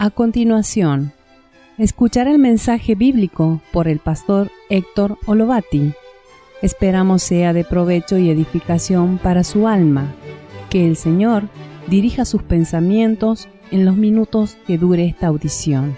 A continuación, escuchar el mensaje bíblico por el pastor Héctor Olovati. Esperamos sea de provecho y edificación para su alma. Que el Señor dirija sus pensamientos en los minutos que dure esta audición.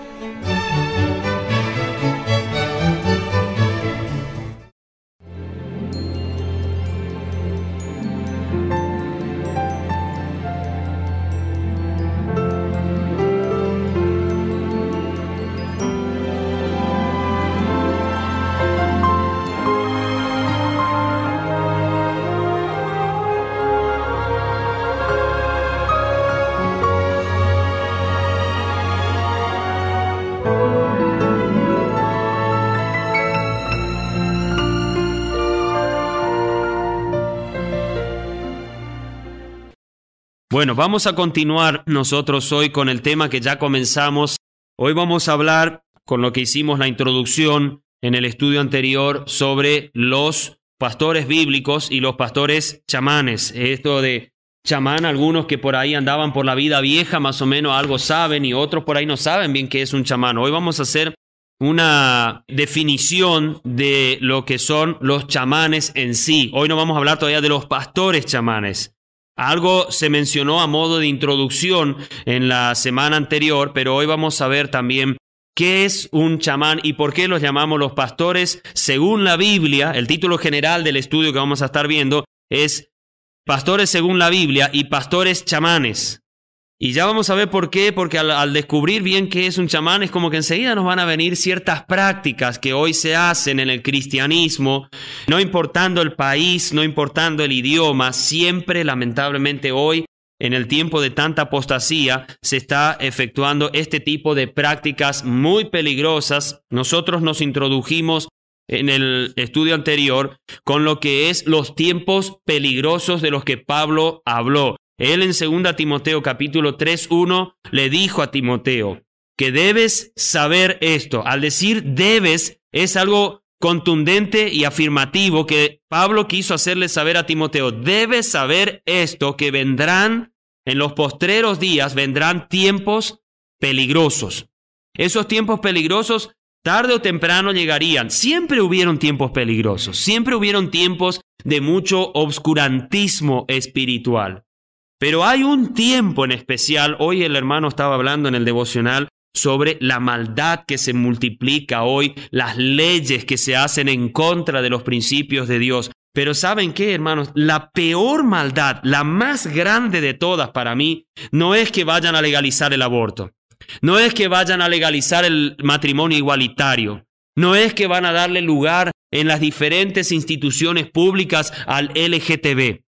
Bueno, vamos a continuar nosotros hoy con el tema que ya comenzamos. Hoy vamos a hablar, con lo que hicimos la introducción en el estudio anterior, sobre los pastores bíblicos y los pastores chamanes. Esto de chamán, algunos que por ahí andaban por la vida vieja, más o menos algo saben, y otros por ahí no saben bien qué es un chamán. Hoy vamos a hacer una definición de lo que son los chamanes en sí. Hoy no vamos a hablar todavía de los pastores chamanes. Algo se mencionó a modo de introducción en la semana anterior, pero hoy vamos a ver también qué es un chamán y por qué los llamamos los pastores. Según la Biblia, el título general del estudio que vamos a estar viendo es Pastores según la Biblia y Pastores chamanes. Y ya vamos a ver por qué, porque al descubrir bien qué es un chamán, es como que enseguida nos van a venir ciertas prácticas que hoy se hacen en el cristianismo, no importando el país, no importando el idioma, siempre, lamentablemente hoy, en el tiempo de tanta apostasía, se está efectuando este tipo de prácticas muy peligrosas. Nosotros nos introdujimos en el estudio anterior con lo que es los tiempos peligrosos de los que Pablo habló. Él en 2 Timoteo capítulo 3:1 le dijo a Timoteo que debes saber esto. Al decir debes es algo contundente y afirmativo que Pablo quiso hacerle saber a Timoteo. Debes saber esto, que vendrán en los postreros días, vendrán tiempos peligrosos. Esos tiempos peligrosos tarde o temprano llegarían. Siempre hubieron tiempos peligrosos, siempre hubieron tiempos de mucho obscurantismo espiritual. Pero hay un tiempo en especial, hoy el hermano estaba hablando en el devocional sobre la maldad que se multiplica hoy, las leyes que se hacen en contra de los principios de Dios. Pero ¿saben qué, hermanos? La peor maldad, la más grande de todas para mí, no es que vayan a legalizar el aborto, no es que vayan a legalizar el matrimonio igualitario, no es que van a darle lugar en las diferentes instituciones públicas al LGTB.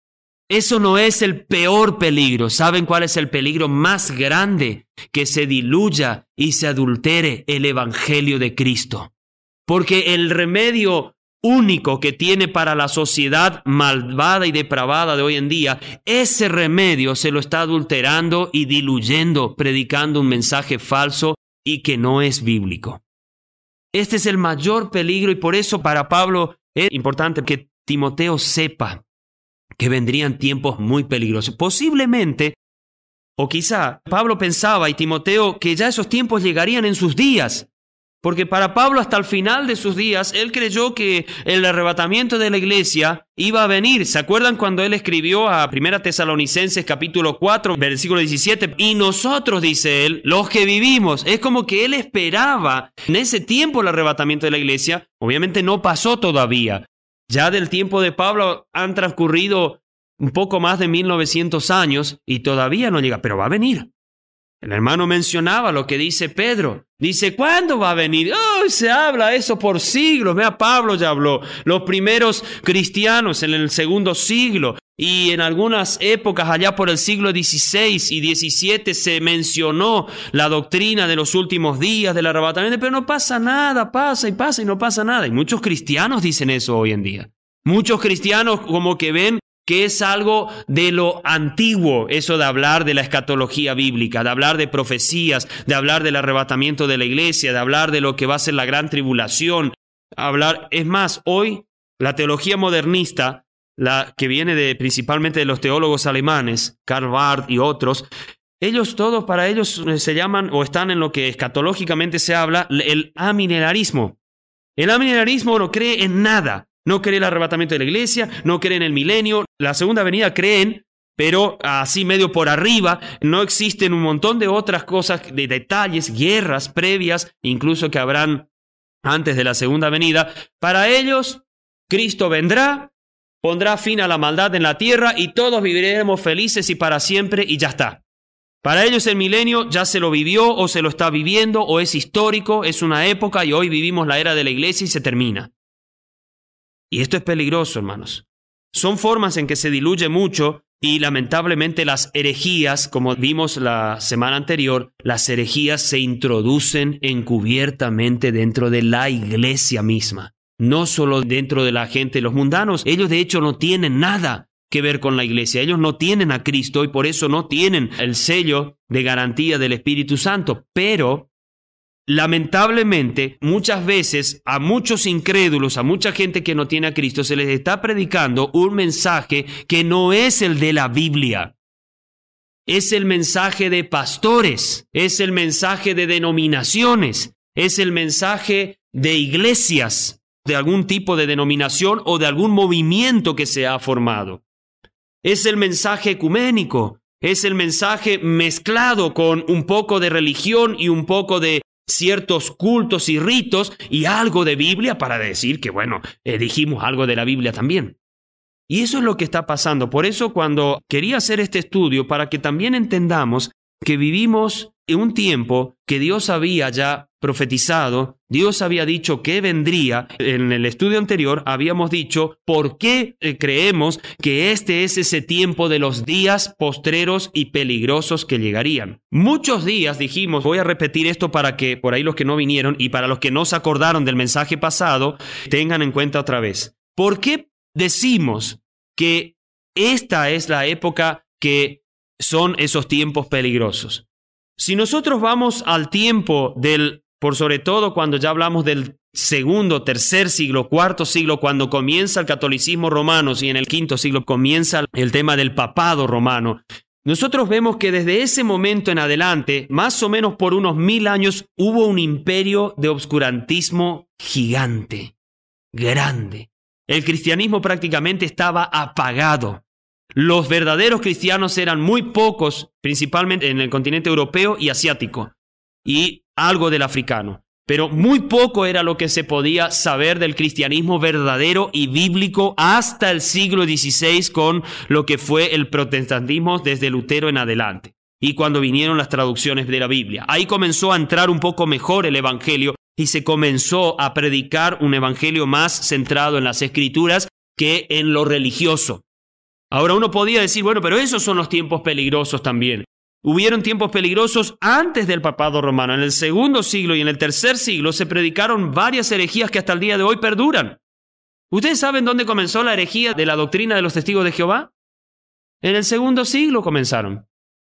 Eso no es el peor peligro. ¿Saben cuál es el peligro más grande? Que se diluya y se adultere el evangelio de Cristo. Porque el remedio único que tiene para la sociedad malvada y depravada de hoy en día, ese remedio se lo está adulterando y diluyendo, predicando un mensaje falso y que no es bíblico. Este es el mayor peligro y por eso para Pablo es importante que Timoteo sepa que vendrían tiempos muy peligrosos. Posiblemente, o quizá, Pablo pensaba y Timoteo que ya esos tiempos llegarían en sus días. Porque para Pablo hasta el final de sus días, él creyó que el arrebatamiento de la iglesia iba a venir. ¿Se acuerdan cuando él escribió a 1 Tesalonicenses capítulo 4, versículo 17? Y nosotros, dice él, los que vivimos. Es como que él esperaba en ese tiempo el arrebatamiento de la iglesia. Obviamente no pasó todavía. Ya del tiempo de Pablo han transcurrido un poco más de 1900 años y todavía no llega, pero va a venir. El hermano mencionaba lo que dice Pedro. Dice, ¿cuándo va a venir? Se habla eso por siglos. Vea, Pablo ya habló. Los primeros cristianos en el segundo siglo y en algunas épocas allá por el siglo XVI y XVII se mencionó la doctrina de los últimos días del arrebatamiento, pero no pasa nada, pasa y no pasa nada. Y muchos cristianos dicen eso hoy en día. Muchos cristianos como que ven que es algo de lo antiguo, eso de hablar de la escatología bíblica, de hablar de profecías, de hablar del arrebatamiento de la iglesia, de hablar de lo que va a ser la gran tribulación. Es más, hoy la teología modernista, la que viene principalmente de los teólogos alemanes, Karl Barth y otros, Ellos todos, para ellos se llaman o están en lo que escatológicamente se habla, el amilenarismo. El amilenarismo no cree en nada. No cree en el arrebatamiento de la iglesia, no cree en el milenio. La segunda venida creen, pero así medio por arriba. No existen un montón de otras cosas, de detalles, guerras previas, incluso que habrán antes de la segunda venida. Para ellos, Cristo vendrá, pondrá fin a la maldad en la tierra y todos viviremos felices y para siempre y ya está. Para ellos el milenio ya se lo vivió o se lo está viviendo o es histórico, es una época y hoy vivimos la era de la iglesia y se termina. Y esto es peligroso, hermanos. Son formas en que se diluye mucho y lamentablemente las herejías, como vimos la semana anterior, las herejías se introducen encubiertamente dentro de la iglesia misma. No solo dentro de la gente, los mundanos, ellos de hecho no tienen nada que ver con la iglesia. Ellos no tienen a Cristo y por eso no tienen el sello de garantía del Espíritu Santo. Pero, lamentablemente, muchas veces a muchos incrédulos, a mucha gente que no tiene a Cristo, se les está predicando un mensaje que no es el de la Biblia. Es el mensaje de pastores, es el mensaje de denominaciones, es el mensaje de iglesias, de algún tipo de denominación o de algún movimiento que se ha formado. Es el mensaje ecuménico, es el mensaje mezclado con un poco de religión y un poco de ciertos cultos y ritos y algo de Biblia para decir que, bueno, dijimos algo de la Biblia también. Y eso es lo que está pasando. Por eso cuando quería hacer este estudio, para que también entendamos que vivimos en un tiempo que Dios había ya profetizado, Dios había dicho que vendría. En el estudio anterior habíamos dicho por qué creemos que este es ese tiempo de los días postreros y peligrosos que llegarían. Muchos días dijimos, voy a repetir esto para que por ahí los que no vinieron y para los que no se acordaron del mensaje pasado, tengan en cuenta otra vez. ¿Por qué decimos que esta es la época que son esos tiempos peligrosos? Si nosotros vamos al tiempo por sobre todo cuando ya hablamos del segundo, tercer siglo, cuarto siglo, cuando comienza el catolicismo romano y en el quinto siglo comienza el tema del papado romano, nosotros vemos que desde ese momento en adelante, más o menos por unos 1000 años, hubo un imperio de obscurantismo gigante, grande. El cristianismo prácticamente estaba apagado. Los verdaderos cristianos eran muy pocos, principalmente en el continente europeo y asiático, y algo del africano. Pero muy poco era lo que se podía saber del cristianismo verdadero y bíblico hasta el siglo XVI con lo que fue el protestantismo desde Lutero en adelante. Y cuando vinieron las traducciones de la Biblia. Ahí comenzó a entrar un poco mejor el evangelio y se comenzó a predicar un evangelio más centrado en las escrituras que en lo religioso. Ahora uno podía decir, bueno, pero esos son los tiempos peligrosos también. Hubieron tiempos peligrosos antes del papado romano. En el segundo siglo y en el tercer siglo se predicaron varias herejías que hasta el día de hoy perduran. ¿Ustedes saben dónde comenzó la herejía de la doctrina de los testigos de Jehová? En el segundo siglo comenzaron.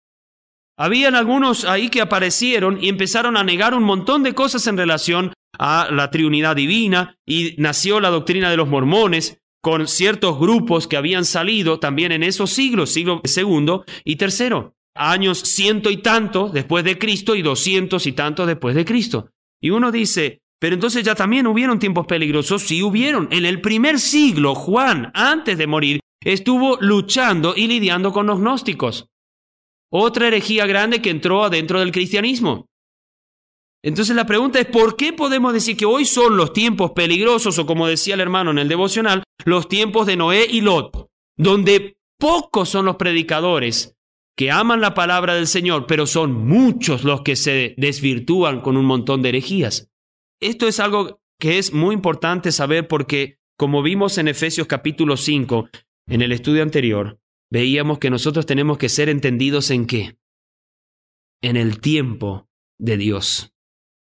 Habían algunos ahí que aparecieron y empezaron a negar un montón de cosas en relación a la Trinidad divina y nació la doctrina de los mormones con ciertos grupos que habían salido también en esos siglos, siglo segundo y tercero. Años 100 y tantos después de Cristo y 200 y tantos después de Cristo. Y uno dice, pero entonces ya también hubieron tiempos peligrosos. Sí hubieron. En el primer siglo, Juan, antes de morir, estuvo luchando y lidiando con los gnósticos. Otra herejía grande que entró adentro del cristianismo. Entonces la pregunta es, ¿por qué podemos decir que hoy son los tiempos peligrosos, o como decía el hermano en el devocional, los tiempos de Noé y Lot, donde pocos son los predicadores que aman la palabra del Señor, pero son muchos los que se desvirtúan con un montón de herejías? Esto es algo que es muy importante saber porque, como vimos en Efesios capítulo 5, en el estudio anterior, veíamos que nosotros tenemos que ser entendidos ¿en qué? En el tiempo de Dios.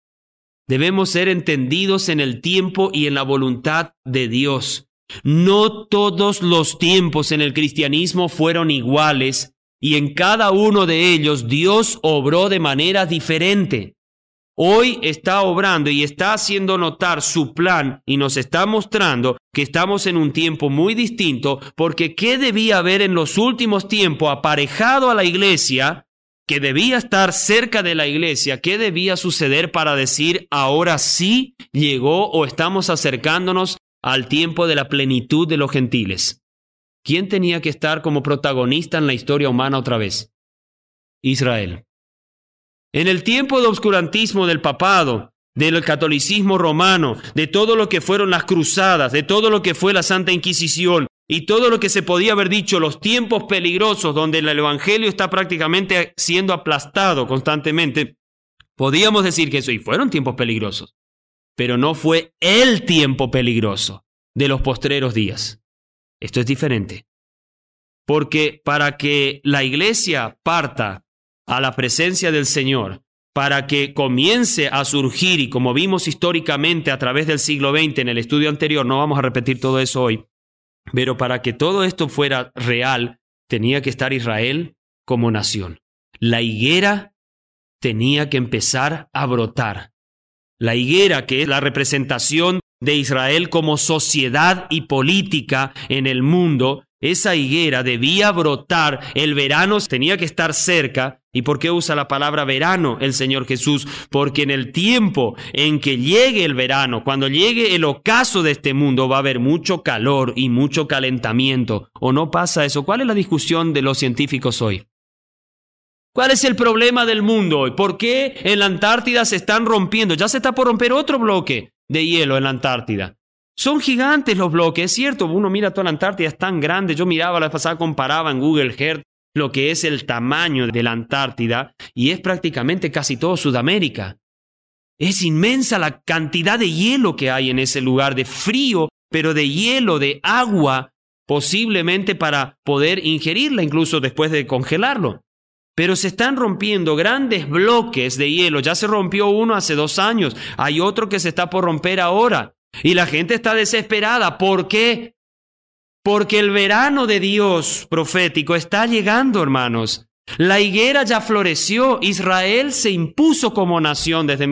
Debemos ser entendidos en el tiempo y en la voluntad de Dios. No todos los tiempos en el cristianismo fueron iguales y en cada uno de ellos Dios obró de manera diferente. Hoy está obrando y está haciendo notar su plan y nos está mostrando que estamos en un tiempo muy distinto porque ¿qué debía haber en los últimos tiempos aparejado a la iglesia? que debía estar cerca de la iglesia, ¿qué debía suceder para decir ahora sí llegó o estamos acercándonos al tiempo de la plenitud de los gentiles? ¿Quién tenía que estar como protagonista en la historia humana otra vez? Israel. En el tiempo de obscurantismo del papado, del catolicismo romano, de todo lo que fueron las cruzadas, de todo lo que fue la Santa Inquisición y todo lo que se podía haber dicho, los tiempos peligrosos donde el evangelio está prácticamente siendo aplastado constantemente, podíamos decir que eso, y fueron tiempos peligrosos, pero no fue el tiempo peligroso de los postreros días. Esto es diferente, porque para que la iglesia parta a la presencia del Señor, para que comience a surgir, y como vimos históricamente a través del siglo XX en el estudio anterior, no vamos a repetir todo eso hoy, pero para que todo esto fuera real, tenía que estar Israel como nación. La higuera tenía que empezar a brotar. La higuera, que es la representación de Israel como sociedad y política en el mundo, esa higuera debía brotar, el verano tenía que estar cerca. ¿Y por qué usa la palabra verano el Señor Jesús? Porque en el tiempo en que llegue el verano, cuando llegue el ocaso de este mundo, va a haber mucho calor y mucho calentamiento. ¿O no pasa eso? ¿Cuál es la discusión de los científicos hoy? ¿Cuál es el problema del mundo hoy? ¿Por qué en la Antártida se están rompiendo? Ya se está por romper otro bloque de hielo en la Antártida. Son gigantes los bloques, es cierto, uno mira toda la Antártida, es tan grande. Yo miraba la vez pasada, comparaba en Google Earth lo que es el tamaño de la Antártida y es prácticamente casi todo Sudamérica. Es inmensa la cantidad de hielo que hay en ese lugar, de frío, pero de hielo, de agua, posiblemente para poder ingerirla incluso después de congelarlo. Pero se están rompiendo grandes bloques de hielo. Ya se rompió uno hace 2 años, hay otro que se está por romper ahora. Y la gente está desesperada. ¿Por qué? Porque el verano de Dios profético está llegando, hermanos. La higuera ya floreció. Israel se impuso como nación desde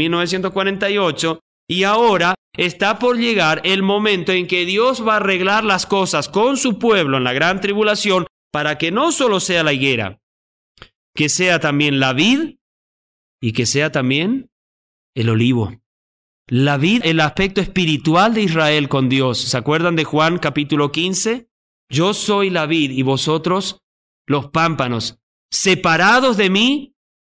1948 y ahora está por llegar el momento en que Dios va a arreglar las cosas con su pueblo en la gran tribulación para que no solo sea la higuera, que sea también la vid y que sea también el olivo. La vid, el aspecto espiritual de Israel con Dios. ¿Se acuerdan de Juan capítulo 15? Yo soy la vid y vosotros los pámpanos. Separados de mí,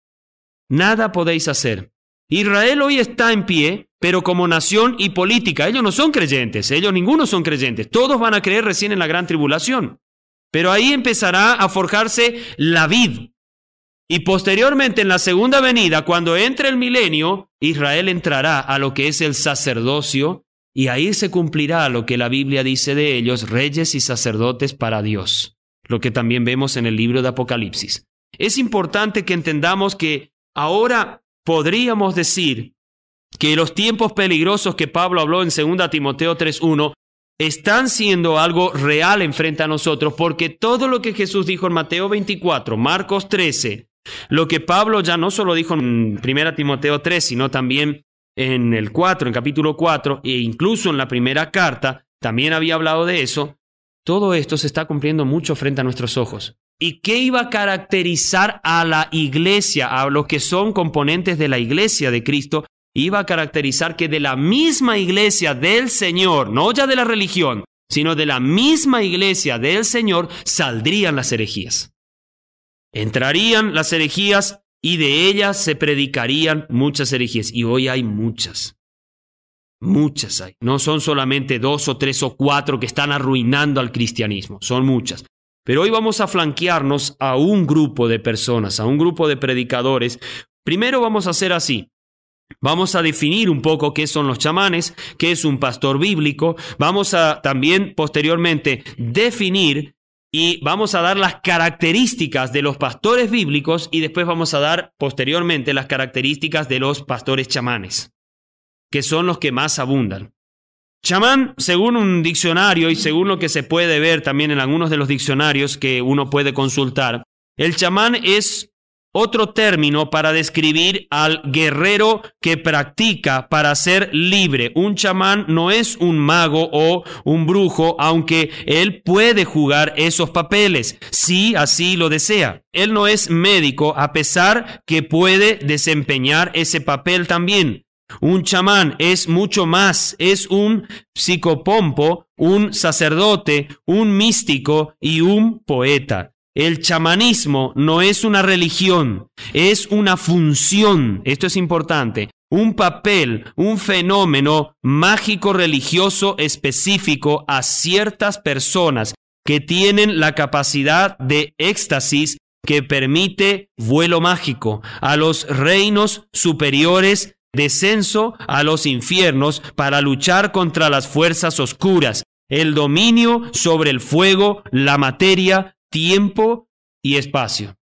nada podéis hacer. Israel hoy está en pie, pero como nación y política. Ellos no son creyentes, ninguno son creyentes. Todos van a creer recién en la gran tribulación. Pero ahí empezará a forjarse la vid. Y posteriormente en la segunda venida, cuando entre el milenio, Israel entrará a lo que es el sacerdocio y ahí se cumplirá lo que la Biblia dice de ellos, reyes y sacerdotes para Dios, lo que también vemos en el libro de Apocalipsis. Es importante que entendamos que ahora podríamos decir que los tiempos peligrosos que Pablo habló en 2 Timoteo 3:1 están siendo algo real enfrente a nosotros, porque todo lo que Jesús dijo en Mateo 24, Marcos 13, lo que Pablo ya no solo dijo en 1 Timoteo 3, sino también en el 4, en capítulo 4, e incluso en la primera carta, también había hablado de eso. Todo esto se está cumpliendo mucho frente a nuestros ojos. ¿Y qué iba a caracterizar a la iglesia, a los que son componentes de la iglesia de Cristo? Iba a caracterizar que de la misma iglesia del Señor, no ya de la religión, sino de la misma iglesia del Señor, saldrían las herejías. Entrarían las herejías y de ellas se predicarían muchas herejías. Y hoy hay muchas. Muchas hay. No son solamente 2 o 3 o 4 que están arruinando al cristianismo. Son muchas. Pero hoy vamos a flanquearnos a un grupo de personas, a un grupo de predicadores. Primero vamos a hacer así. Vamos a definir un poco qué son los chamanes, qué es un pastor bíblico. Vamos a también posteriormente definir y vamos a dar las características de los pastores bíblicos y después vamos a dar posteriormente las características de los pastores chamanes, que son los que más abundan. Chamán, según un diccionario y según lo que se puede ver también en algunos de los diccionarios que uno puede consultar, el chamán es otro término para describir al guerrero que practica para ser libre. Un chamán no es un mago o un brujo, aunque él puede jugar esos papeles, si así lo desea. Él no es médico, a pesar que puede desempeñar ese papel también. Un chamán es mucho más, es un psicopompo, un sacerdote, un místico y un poeta. El chamanismo no es una religión, es una función, esto es importante, un papel, un fenómeno mágico religioso específico a ciertas personas que tienen la capacidad de éxtasis que permite vuelo mágico a los reinos superiores, descenso a los infiernos para luchar contra las fuerzas oscuras, el dominio sobre el fuego, la materia, tiempo y espacio.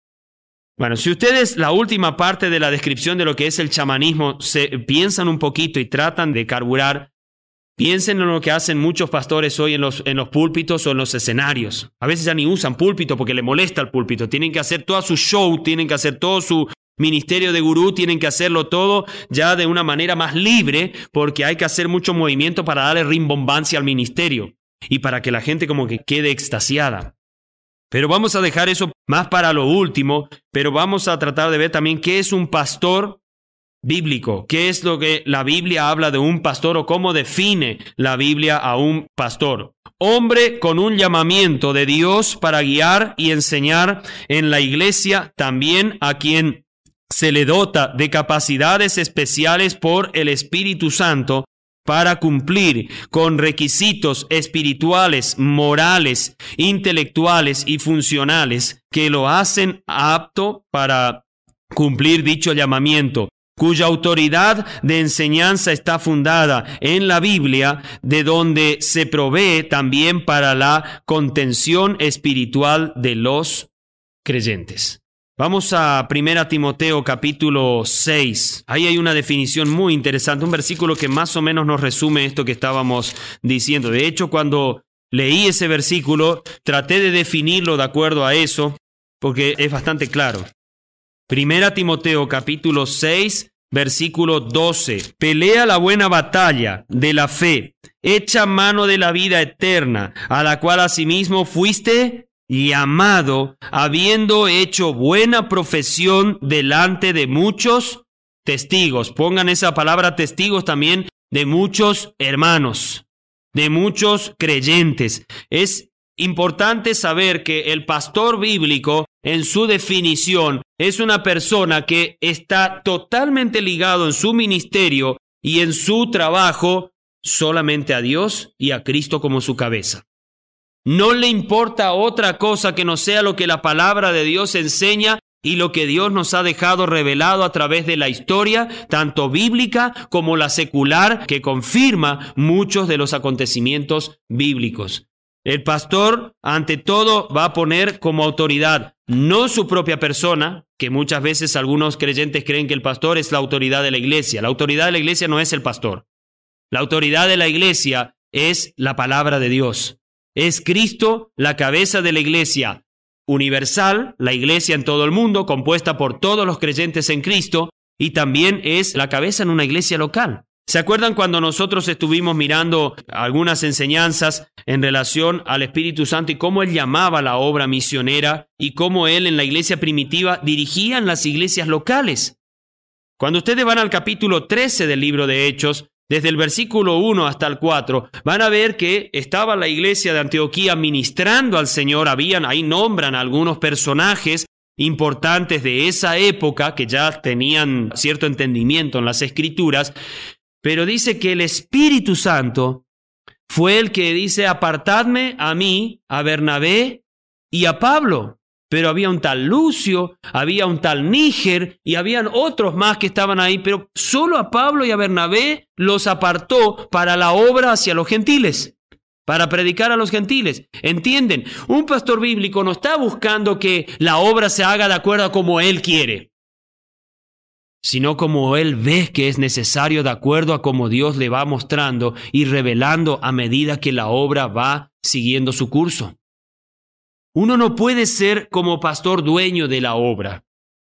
Bueno, si ustedes la última parte de la descripción de lo que es el chamanismo piensan un poquito y tratan de carburar, piensen en lo que hacen muchos pastores hoy en los púlpitos o en los escenarios. A veces ya ni usan púlpito porque le molesta el púlpito. Tienen que hacer todo su show, tienen que hacer todo su ministerio de gurú, tienen que hacerlo todo ya de una manera más libre porque hay que hacer mucho movimiento para darle rimbombancia al ministerio y para que la gente como que quede extasiada. Pero vamos a dejar eso más para lo último, pero vamos a tratar de ver también qué es un pastor bíblico, qué es lo que la Biblia habla de un pastor o cómo define la Biblia a un pastor. Hombre con un llamamiento de Dios para guiar y enseñar en la iglesia, también a quien se le dota de capacidades especiales por el Espíritu Santo para cumplir con requisitos espirituales, morales, intelectuales y funcionales que lo hacen apto para cumplir dicho llamamiento, cuya autoridad de enseñanza está fundada en la Biblia, de donde se provee también para la contención espiritual de los creyentes. Vamos a 1 Timoteo capítulo 6. Ahí hay una definición muy interesante, un versículo que más o menos nos resume esto que estábamos diciendo. De hecho, cuando leí ese versículo, traté de definirlo de acuerdo a eso, porque es bastante claro. 1 Timoteo capítulo 6, versículo 12. Pelea la buena batalla de la fe, echa mano de la vida eterna, a la cual asimismo fuiste llamado, habiendo hecho buena profesión delante de muchos testigos. Pongan esa palabra testigos también, de muchos hermanos, de muchos creyentes. Es importante saber que el pastor bíblico, en su definición, es una persona que está totalmente ligado en su ministerio y en su trabajo solamente a Dios y a Cristo como su cabeza. No le importa otra cosa que no sea lo que la palabra de Dios enseña y lo que Dios nos ha dejado revelado a través de la historia, tanto bíblica como la secular, que confirma muchos de los acontecimientos bíblicos. El pastor, ante todo, va a poner como autoridad no su propia persona, que muchas veces algunos creyentes creen que el pastor es la autoridad de la iglesia. La autoridad de la iglesia no es el pastor. La autoridad de la iglesia es la palabra de Dios. Es Cristo la cabeza de la iglesia universal, la iglesia en todo el mundo, compuesta por todos los creyentes en Cristo, y también es la cabeza en una iglesia local. ¿Se acuerdan cuando nosotros estuvimos mirando algunas enseñanzas en relación al Espíritu Santo y cómo Él llamaba la obra misionera y cómo Él en la iglesia primitiva dirigía las iglesias locales? Cuando ustedes van al capítulo 13 del libro de Hechos, desde el versículo 1 hasta el 4, van a ver que estaba la iglesia de Antioquía ministrando al Señor. Ahí nombran algunos personajes importantes de esa época que ya tenían cierto entendimiento en las Escrituras, pero dice que el Espíritu Santo fue el que dice: apartadme a mí, a Bernabé y a Pablo. Pero había un tal Lucio, había un tal Níger y habían otros más que estaban ahí, pero solo a Pablo y a Bernabé los apartó para la obra hacia los gentiles, para predicar a los gentiles. ¿Entienden? Un pastor bíblico no está buscando que la obra se haga de acuerdo a como él quiere, sino como él ve que es necesario, de acuerdo a como Dios le va mostrando y revelando a medida que la obra va siguiendo su curso. Uno no puede ser como pastor dueño de la obra.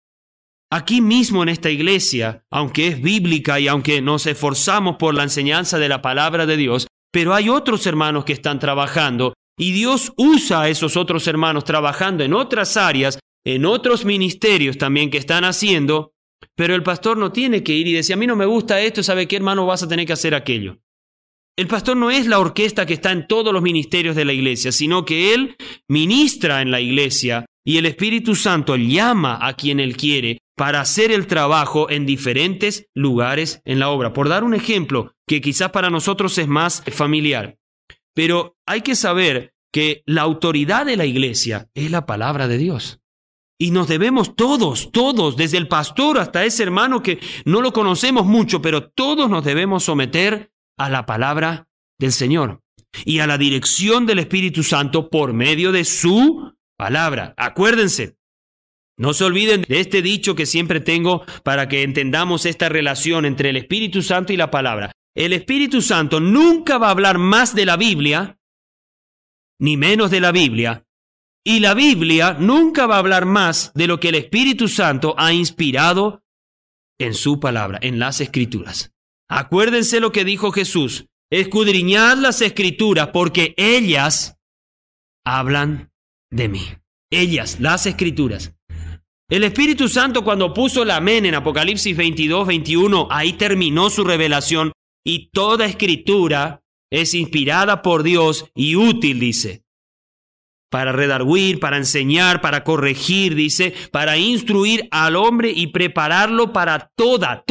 Aquí mismo en esta iglesia, aunque es bíblica y aunque nos esforzamos por la enseñanza de la palabra de Dios, pero hay otros hermanos que están trabajando y Dios usa a esos otros hermanos trabajando en otras áreas, en otros ministerios también que están haciendo, pero el pastor no tiene que ir y decir, a mí no me gusta esto, ¿sabe qué, hermano? Vas a tener que hacer aquello. El pastor no es la orquesta que está en todos los ministerios de la iglesia, sino que él ministra en la iglesia y el Espíritu Santo llama a quien él quiere para hacer el trabajo en diferentes lugares en la obra. Por dar un ejemplo que quizás para nosotros es más familiar, pero hay que saber que la autoridad de la iglesia es la palabra de Dios. Y nos debemos todos, desde el pastor hasta ese hermano que no lo conocemos mucho, pero todos nos debemos someter a la palabra del Señor y a la dirección del Espíritu Santo por medio de su palabra. Acuérdense, no se olviden de este dicho que siempre tengo para que entendamos esta relación entre el Espíritu Santo y la palabra. El Espíritu Santo nunca va a hablar más de la Biblia, ni menos de la Biblia, y la Biblia nunca va a hablar más de lo que el Espíritu Santo ha inspirado en su palabra, en las Escrituras. Acuérdense lo que dijo Jesús, escudriñad las Escrituras porque ellas hablan de mí. Ellas, las Escrituras. El Espíritu Santo cuando puso la amén en Apocalipsis 22, 21, ahí terminó su revelación y toda Escritura es inspirada por Dios y útil, dice, para redarguir, para enseñar, para corregir, dice, para instruir al hombre y prepararlo para toda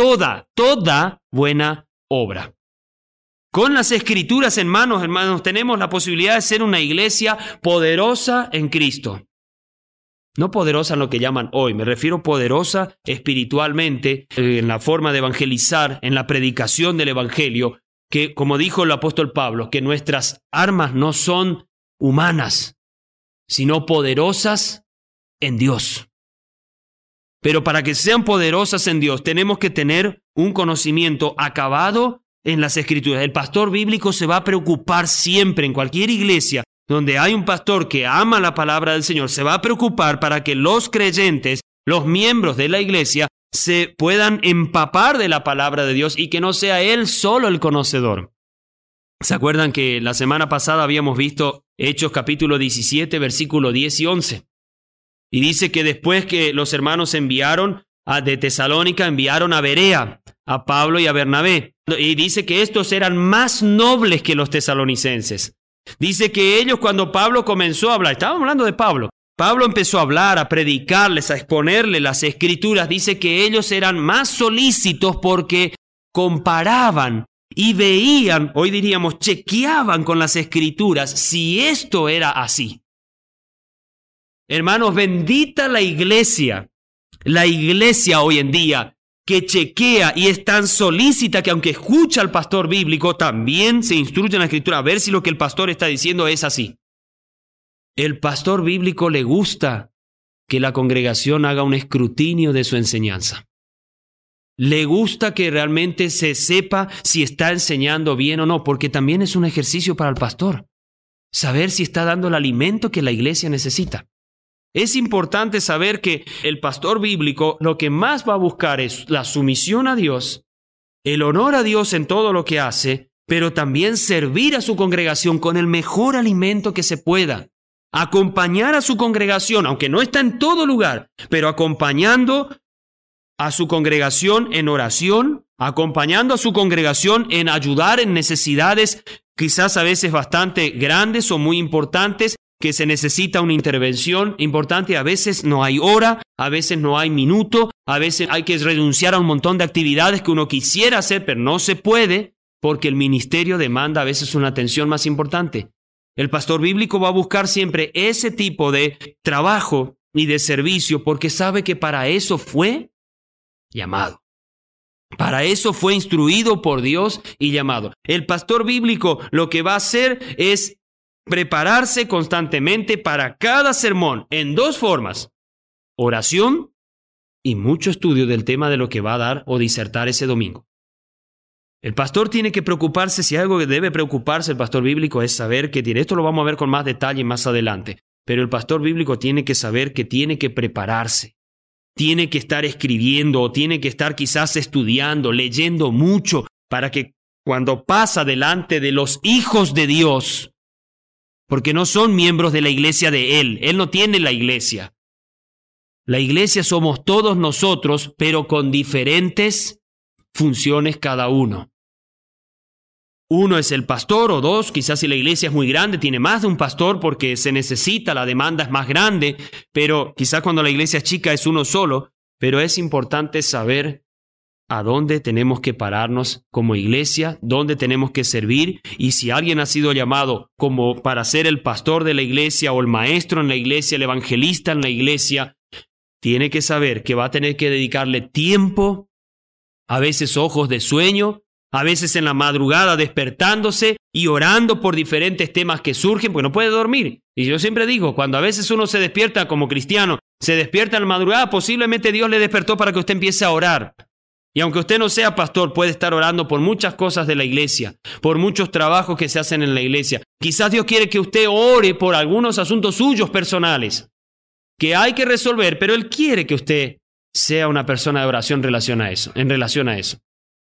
buena obra. Con las Escrituras en manos, hermanos, tenemos la posibilidad de ser una iglesia poderosa en Cristo. No poderosa en lo que llaman hoy, me refiero poderosa espiritualmente, en la forma de evangelizar, en la predicación del evangelio, que como dijo el apóstol Pablo, que nuestras armas no son humanas, sino poderosas en Dios. Pero para que sean poderosas en Dios, tenemos que tener un conocimiento acabado en las Escrituras. El pastor bíblico se va a preocupar siempre en cualquier iglesia donde hay un pastor que ama la palabra del Señor, se va a preocupar para que los creyentes, los miembros de la iglesia, se puedan empapar de la palabra de Dios y que no sea él solo el conocedor. ¿Se acuerdan que la semana pasada habíamos visto Hechos capítulo 17, versículo 10 y 11? Y dice que después que los hermanos enviaron de Tesalónica, enviaron a Berea, a Pablo y a Bernabé. Y dice que estos eran más nobles que los tesalonicenses. Dice que ellos cuando Pablo comenzó a hablar, estábamos hablando de Pablo empezó a hablar, a predicarles, a exponerles las Escrituras. Dice que ellos eran más solícitos porque comparaban y veían, hoy diríamos, chequeaban con las Escrituras si esto era así. Hermanos, bendita la iglesia hoy en día que chequea y es tan solícita que aunque escucha al pastor bíblico, también se instruye en la Escritura a ver si lo que el pastor está diciendo es así. El pastor bíblico le gusta que la congregación haga un escrutinio de su enseñanza. Le gusta que realmente se sepa si está enseñando bien o no, porque también es un ejercicio para el pastor. Saber si está dando el alimento que la iglesia necesita. Es importante saber que el pastor bíblico lo que más va a buscar es la sumisión a Dios, el honor a Dios en todo lo que hace, pero también servir a su congregación con el mejor alimento que se pueda. Acompañar a su congregación, aunque no está en todo lugar, pero acompañando a su congregación en oración, acompañando a su congregación en ayudar en necesidades quizás a veces bastante grandes o muy importantes, que se necesita una intervención importante. A veces no hay hora, a veces no hay minuto, a veces hay que renunciar a un montón de actividades que uno quisiera hacer, pero no se puede porque el ministerio demanda a veces una atención más importante. El pastor bíblico va a buscar siempre ese tipo de trabajo y de servicio porque sabe que para eso fue llamado. Para eso fue instruido por Dios y llamado. El pastor bíblico lo que va a hacer es prepararse constantemente para cada sermón en dos formas: oración y mucho estudio del tema de lo que va a dar o disertar ese domingo. El pastor tiene que preocuparse, si hay algo que debe preocuparse el pastor bíblico es saber que tiene, esto lo vamos a ver con más detalle más adelante, pero el pastor bíblico tiene que saber que tiene que prepararse tiene que estar escribiendo o tiene que estar quizás estudiando, leyendo mucho para que cuando pasa delante de los hijos de Dios, porque no son miembros de la iglesia de Él no tiene la iglesia. La iglesia somos todos nosotros, pero con diferentes funciones cada uno. Uno es el pastor o dos, quizás si la iglesia es muy grande, tiene más de un pastor porque se necesita, la demanda es más grande, pero quizás cuando la iglesia es chica es uno solo, pero es importante saber a dónde tenemos que pararnos como iglesia, dónde tenemos que servir, y si alguien ha sido llamado como para ser el pastor de la iglesia o el maestro en la iglesia, el evangelista en la iglesia, tiene que saber que va a tener que dedicarle tiempo, a veces ojos de sueño, a veces en la madrugada despertándose y orando por diferentes temas que surgen, porque no puede dormir. Y yo siempre digo, cuando a veces uno se despierta como cristiano, se despierta en la madrugada, posiblemente Dios le despertó para que usted empiece a orar. Y aunque usted no sea pastor, puede estar orando por muchas cosas de la iglesia, por muchos trabajos que se hacen en la iglesia. Quizás Dios quiere que usted ore por algunos asuntos suyos personales que hay que resolver, pero Él quiere que usted sea una persona de oración en relación a eso.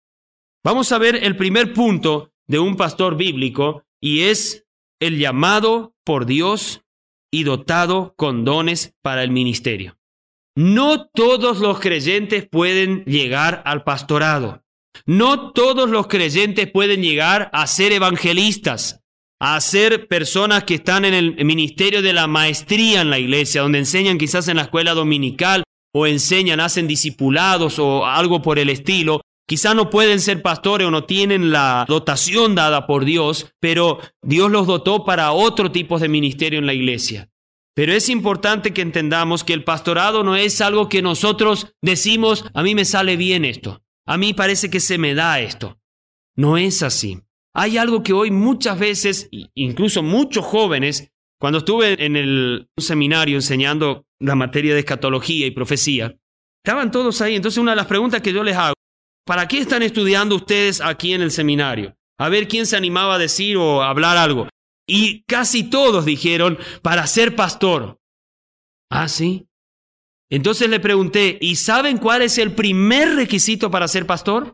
Vamos a ver el primer punto de un pastor bíblico y es el llamado por Dios y dotado con dones para el ministerio. No todos los creyentes pueden llegar al pastorado. No todos los creyentes pueden llegar a ser evangelistas, a ser personas que están en el ministerio de la maestría en la iglesia, donde enseñan quizás en la escuela dominical o enseñan, hacen discipulados o algo por el estilo. Quizá no pueden ser pastores o no tienen la dotación dada por Dios, pero Dios los dotó para otro tipo de ministerio en la iglesia. Pero es importante que entendamos que el pastorado no es algo que nosotros decimos, a mí me sale bien esto, a mí parece que se me da esto. No es así. Hay algo que hoy muchas veces, incluso muchos jóvenes, cuando estuve en un seminario enseñando la materia de escatología y profecía, estaban todos ahí. Entonces una de las preguntas que yo les hago, ¿para qué están estudiando ustedes aquí en el seminario? A ver quién se animaba a decir o a hablar algo. Y casi todos dijeron, para ser pastor. ¿Ah, sí? Entonces le pregunté, ¿y saben cuál es el primer requisito para ser pastor?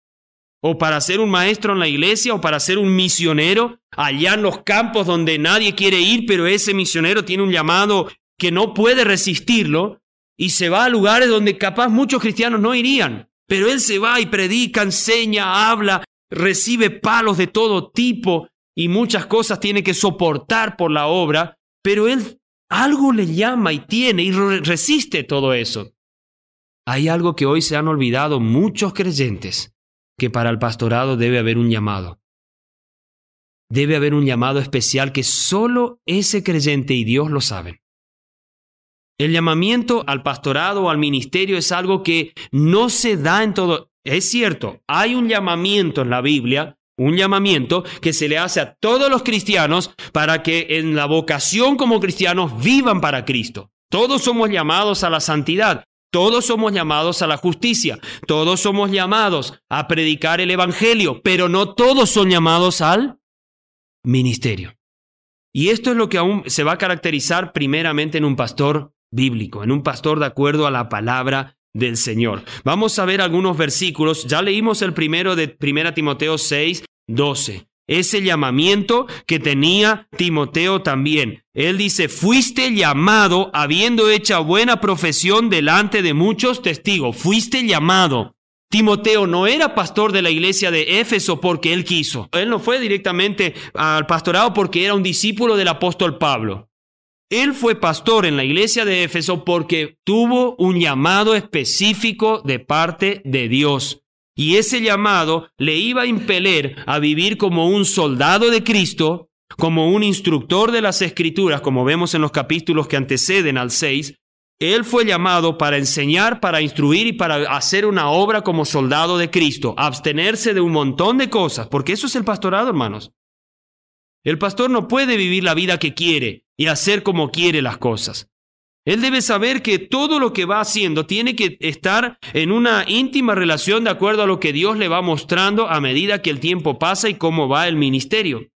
¿O para ser un maestro en la iglesia? ¿O para ser un misionero allá en los campos donde nadie quiere ir, pero ese misionero tiene un llamado que no puede resistirlo y se va a lugares donde capaz muchos cristianos no irían? Pero él se va y predica, enseña, habla, recibe palos de todo tipo y muchas cosas tiene que soportar por la obra, pero él algo le llama y tiene y resiste todo eso. Hay algo que hoy se han olvidado muchos creyentes, que para el pastorado debe haber un llamado. Debe haber un llamado especial que solo ese creyente y Dios lo saben. El llamamiento al pastorado o al ministerio es algo que no se da en todo. Es cierto, hay un llamamiento en la Biblia, un llamamiento que se le hace a todos los cristianos para que en la vocación como cristianos vivan para Cristo. Todos somos llamados a la santidad, todos somos llamados a la justicia, todos somos llamados a predicar el evangelio, pero no todos son llamados al ministerio. Y esto es lo que aún se va a caracterizar primeramente en un pastor bíblico, en un pastor de acuerdo a la palabra del Señor. Vamos a ver algunos versículos. Ya leímos el primero de 1 Timoteo 6:12. Ese llamamiento que tenía Timoteo también. Él dice, fuiste llamado habiendo hecho buena profesión delante de muchos testigos. Fuiste llamado. Timoteo no era pastor de la iglesia de Éfeso porque él quiso. Él no fue directamente al pastorado porque era un discípulo del apóstol Pablo. Él fue pastor en la iglesia de Éfeso porque tuvo un llamado específico de parte de Dios. Y ese llamado le iba a impeler a vivir como un soldado de Cristo, como un instructor de las Escrituras, como vemos en los capítulos que anteceden al 6. Él fue llamado para enseñar, para instruir y para hacer una obra como soldado de Cristo, abstenerse de un montón de cosas, porque eso es el pastorado, hermanos. El pastor no puede vivir la vida que quiere y hacer como quiere las cosas. Él debe saber que todo lo que va haciendo tiene que estar en una íntima relación de acuerdo a lo que Dios le va mostrando a medida que el tiempo pasa y cómo va el ministerio.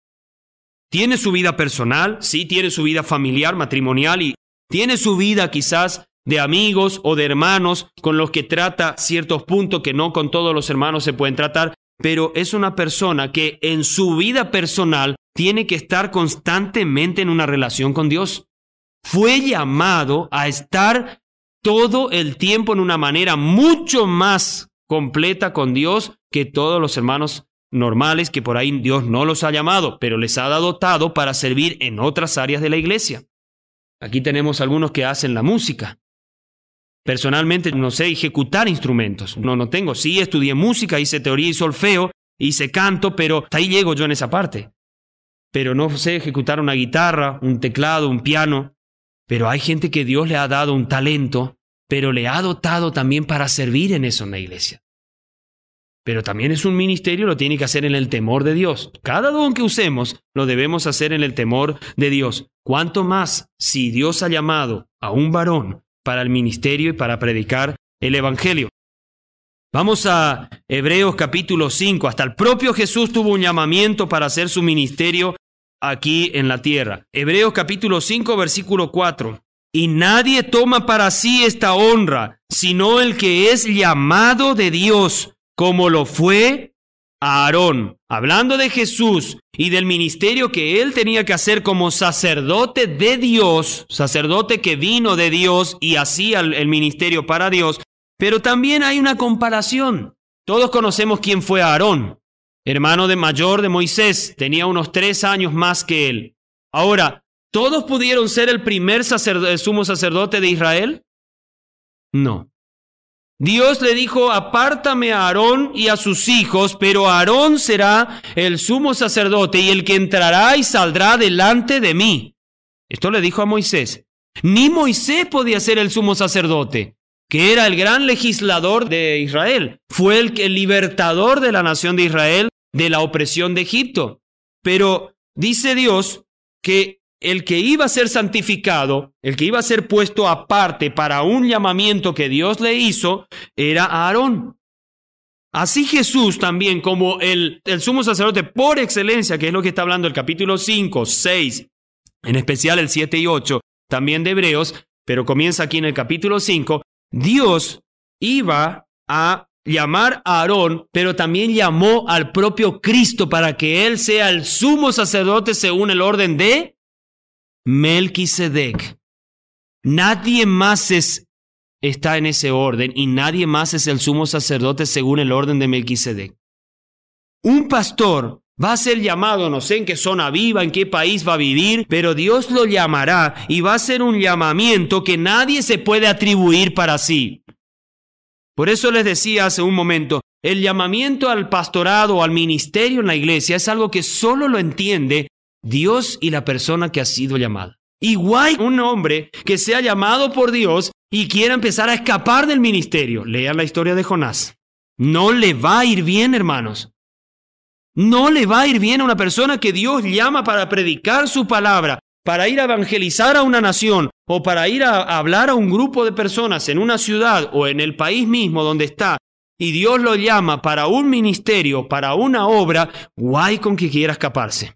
Tiene su vida personal, sí, tiene su vida familiar, matrimonial y tiene su vida quizás de amigos o de hermanos con los que trata ciertos puntos que no con todos los hermanos se pueden tratar, pero es una persona que en su vida personal tiene que estar constantemente en una relación con Dios. Fue llamado a estar todo el tiempo en una manera mucho más completa con Dios que todos los hermanos normales que por ahí Dios no los ha llamado, pero les ha dotado para servir en otras áreas de la iglesia. Aquí tenemos algunos que hacen la música. Personalmente no sé ejecutar instrumentos. No tengo. Sí, estudié música, hice teoría y solfeo, hice canto, pero hasta ahí llego yo en esa parte. Pero no sé ejecutar una guitarra, un teclado, un piano. Pero hay gente que Dios le ha dado un talento, pero le ha dotado también para servir en eso en la iglesia. Pero también es un ministerio, lo tiene que hacer en el temor de Dios. Cada don que usemos lo debemos hacer en el temor de Dios. ¿Cuánto más si Dios ha llamado a un varón para el ministerio y para predicar el evangelio? Vamos a Hebreos capítulo 5. Hasta el propio Jesús tuvo un llamamiento para hacer su ministerio aquí en la tierra. Hebreos capítulo 5, versículo 4. Y nadie toma para sí esta honra, sino el que es llamado de Dios, como lo fue Aarón. Hablando de Jesús y del ministerio que él tenía que hacer como sacerdote de Dios, sacerdote que vino de Dios y hacía el ministerio para Dios, pero también hay una comparación. Todos conocemos quién fue Aarón, hermano mayor de Moisés, tenía unos 3 años más que él. Ahora, ¿todos pudieron ser el primer sumo sacerdote de Israel? No. Dios le dijo, apártame a Aarón y a sus hijos, pero Aarón será el sumo sacerdote y el que entrará y saldrá delante de mí. Esto le dijo a Moisés. Ni Moisés podía ser el sumo sacerdote, que era el gran legislador de Israel. Fue el libertador de la nación de Israel de la opresión de Egipto. Pero dice Dios que el que iba a ser santificado, el que iba a ser puesto aparte para un llamamiento que Dios le hizo, era Aarón. Así Jesús también, como el sumo sacerdote por excelencia, que es lo que está hablando el capítulo 5, 6, en especial el 7 y 8, también de Hebreos, pero comienza aquí en el capítulo 5, Dios iba a llamar a Aarón, pero también llamó al propio Cristo para que él sea el sumo sacerdote según el orden de Melquisedec. Nadie más está en ese orden y nadie más es el sumo sacerdote según el orden de Melquisedec. Un pastor va a ser llamado, no sé en qué zona viva, en qué país va a vivir, pero Dios lo llamará y va a ser un llamamiento que nadie se puede atribuir para sí. Por eso les decía hace un momento, el llamamiento al pastorado o al ministerio en la iglesia es algo que solo lo entiende Dios y la persona que ha sido llamada. Igual un hombre que sea llamado por Dios y quiera empezar a escapar del ministerio. Lean la historia de Jonás. No le va a ir bien, hermanos. No le va a ir bien a una persona que Dios llama para predicar su palabra, para ir a evangelizar a una nación o para ir a hablar a un grupo de personas en una ciudad o en el país mismo donde está, y Dios lo llama para un ministerio, para una obra, guay con que quiera escaparse.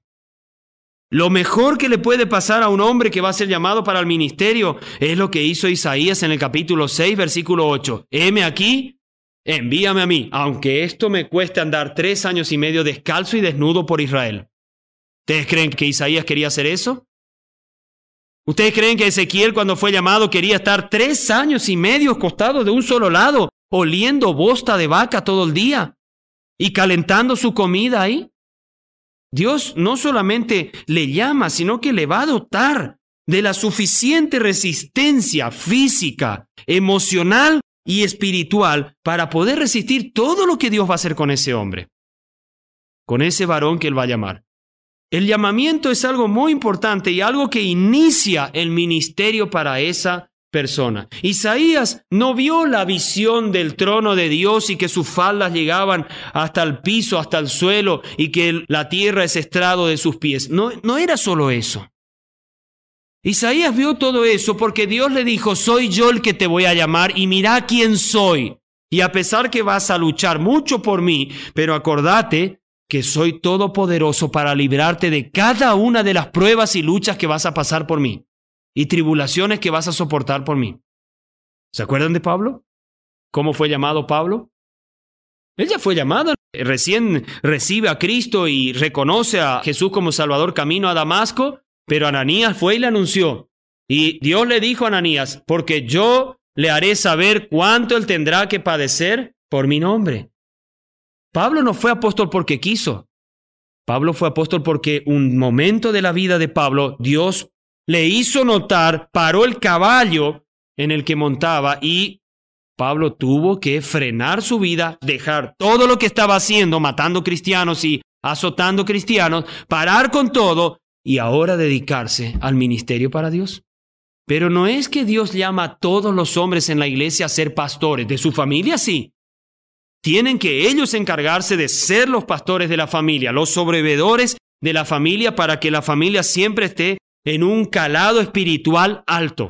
Lo mejor que le puede pasar a un hombre que va a ser llamado para el ministerio es lo que hizo Isaías en el capítulo 6, versículo 8. Heme aquí, envíame a mí, aunque esto me cueste andar 3 años y medio descalzo y desnudo por Israel. ¿Ustedes creen que Isaías quería hacer eso? ¿Ustedes creen que Ezequiel cuando fue llamado quería estar 3 años y medio acostado de un solo lado, oliendo bosta de vaca todo el día y calentando su comida ahí? Dios no solamente le llama, sino que le va a dotar de la suficiente resistencia física, emocional y espiritual para poder resistir todo lo que Dios va a hacer con ese hombre, con ese varón que él va a llamar. El llamamiento es algo muy importante y algo que inicia el ministerio para esa persona. Isaías no vio la visión del trono de Dios y que sus faldas llegaban hasta el piso, hasta el suelo y que la tierra es estrado de sus pies. No era solo eso. Isaías vio todo eso porque Dios le dijo, soy yo el que te voy a llamar y mira quién soy. Y a pesar que vas a luchar mucho por mí, pero acordate que soy todopoderoso para librarte de cada una de las pruebas y luchas que vas a pasar por mí y tribulaciones que vas a soportar por mí. ¿Se acuerdan de Pablo? ¿Cómo fue llamado Pablo? Él ya fue llamado, recién recibe a Cristo y reconoce a Jesús como Salvador camino a Damasco, pero Ananías fue y le anunció. Y Dios le dijo a Ananías, porque yo le haré saber cuánto él tendrá que padecer por mi nombre. Pablo no fue apóstol porque quiso. Pablo fue apóstol porque un momento de la vida de Pablo, Dios le hizo notar, paró el caballo en el que montaba y Pablo tuvo que frenar su vida, dejar todo lo que estaba haciendo, matando cristianos y azotando cristianos, parar con todo y ahora dedicarse al ministerio para Dios. Pero no es que Dios llama a todos los hombres en la iglesia a ser pastores, de su familia sí. Tienen que ellos encargarse de ser los pastores de la familia, los sobrevedores de la familia para que la familia siempre esté en un calado espiritual alto.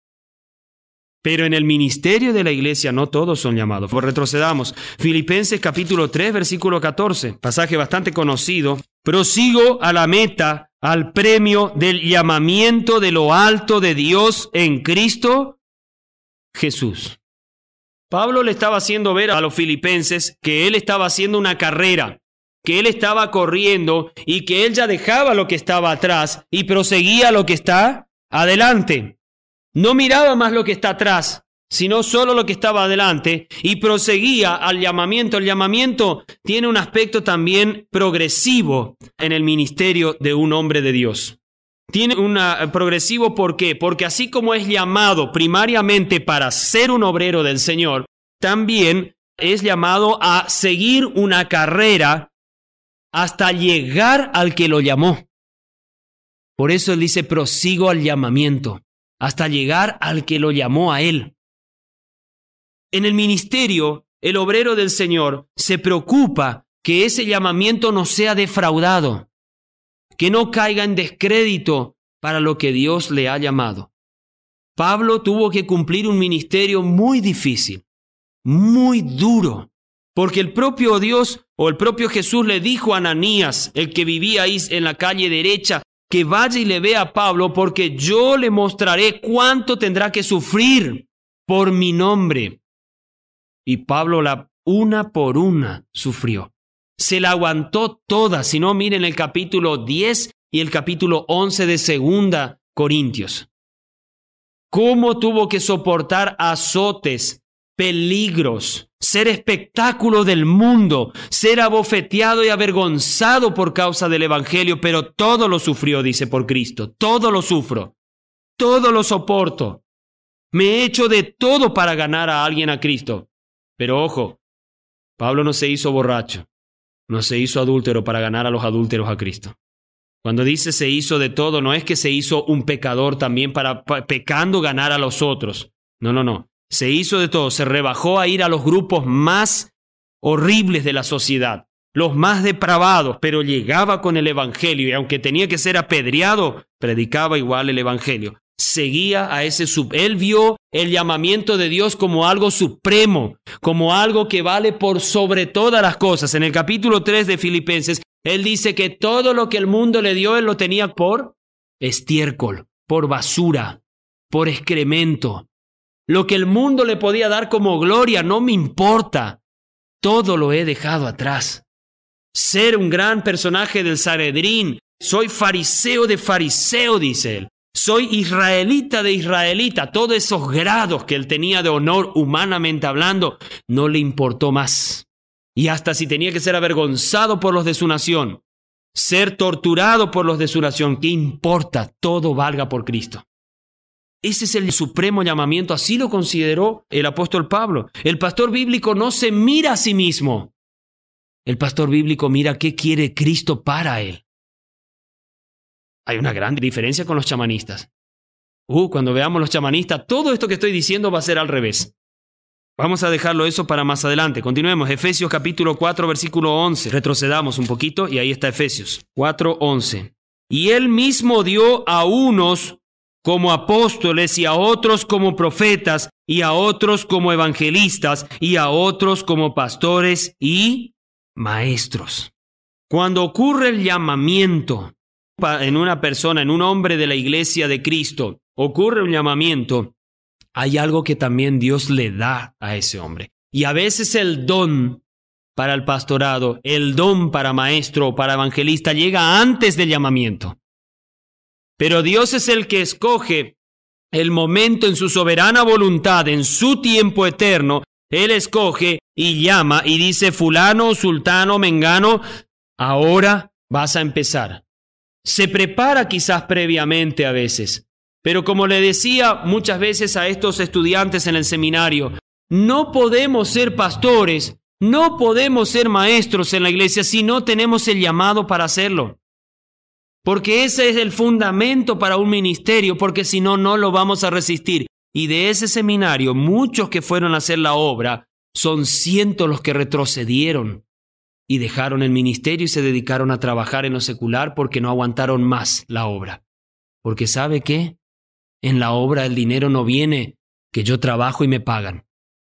Pero en el ministerio de la iglesia no todos son llamados. Pues retrocedamos. Filipenses capítulo 3, versículo 14. Pasaje bastante conocido. Prosigo a la meta, al premio del llamamiento de lo alto de Dios en Cristo Jesús. Pablo le estaba haciendo ver a los filipenses que él estaba haciendo una carrera, que él estaba corriendo y que él ya dejaba lo que estaba atrás y proseguía lo que está adelante. No miraba más lo que está atrás, sino solo lo que estaba adelante y proseguía al llamamiento. El llamamiento tiene un aspecto también progresivo en el ministerio de un hombre de Dios. Tiene un progresivo, ¿por qué? Porque así como es llamado primariamente para ser un obrero del Señor, también es llamado a seguir una carrera hasta llegar al que lo llamó. Por eso él dice, prosigo al llamamiento, hasta llegar al que lo llamó a él. En el ministerio, el obrero del Señor se preocupa que ese llamamiento no sea defraudado, que no caiga en descrédito para lo que Dios le ha llamado. Pablo tuvo que cumplir un ministerio muy difícil, muy duro, porque el propio Dios o el propio Jesús le dijo a Ananías, el que vivía ahí en la calle derecha, que vaya y le vea a Pablo porque yo le mostraré cuánto tendrá que sufrir por mi nombre. Y Pablo una por una sufrió. Se la aguantó toda. Si no, miren el capítulo 10 y el capítulo 11 de 2 Corintios. Cómo tuvo que soportar azotes, peligros, ser espectáculo del mundo, ser abofeteado y avergonzado por causa del evangelio, pero todo lo sufrió, dice, por Cristo. Todo lo sufro, todo lo soporto. Me he hecho de todo para ganar a alguien a Cristo. Pero ojo, Pablo no se hizo borracho, no se hizo adúltero para ganar a los adúlteros a Cristo. Cuando dice se hizo de todo, no es que se hizo un pecador también para pecando ganar a los otros. No. Se hizo de todo, se rebajó a ir a los grupos más horribles de la sociedad, los más depravados, pero llegaba con el evangelio y aunque tenía que ser apedreado, predicaba igual el evangelio. Seguía a ese él vio el llamamiento de Dios como algo supremo, como algo que vale por sobre todas las cosas. En el capítulo 3 de Filipenses, él dice que todo lo que el mundo le dio, él lo tenía por estiércol, por basura, por excremento. Lo que el mundo le podía dar como gloria no me importa. Todo lo he dejado atrás. Ser un gran personaje del Sanedrín. Soy fariseo de fariseo, dice él. Soy israelita de israelita. Todos esos grados que él tenía de honor, humanamente hablando, no le importó más. Y hasta si tenía que ser avergonzado por los de su nación, ser torturado por los de su nación, ¿qué importa? Todo valga por Cristo. Ese es el supremo llamamiento, así lo consideró el apóstol Pablo. El pastor bíblico no se mira a sí mismo. El pastor bíblico mira qué quiere Cristo para él. Hay una gran diferencia con los chamanistas. Cuando veamos los chamanistas, todo esto que estoy diciendo va a ser al revés. Vamos a dejarlo eso para más adelante. Continuemos. Efesios capítulo 4, versículo 11. Retrocedamos un poquito y ahí está Efesios 4, 11. Y él mismo dio a unos como apóstoles y a otros como profetas y a otros como evangelistas y a otros como pastores y maestros. Cuando ocurre el llamamiento en una persona, en un hombre de la iglesia de Cristo, ocurre un llamamiento, hay algo que también Dios le da a ese hombre. Y a veces el don para el pastorado, el don para maestro o para evangelista llega antes del llamamiento. Pero Dios es el que escoge el momento en su soberana voluntad, en su tiempo eterno. Él escoge y llama y dice, fulano, sultano, mengano, ahora vas a empezar. Se prepara quizás previamente a veces, pero como le decía muchas veces a estos estudiantes en el seminario, no podemos ser pastores, no podemos ser maestros en la iglesia si no tenemos el llamado para hacerlo. Porque ese es el fundamento para un ministerio, porque si no, no lo vamos a resistir. Y de ese seminario, muchos que fueron a hacer la obra, son cientos los que retrocedieron y dejaron el ministerio y se dedicaron a trabajar en lo secular porque no aguantaron más la obra. Porque ¿sabe qué? En la obra el dinero no viene que yo trabajo y me pagan.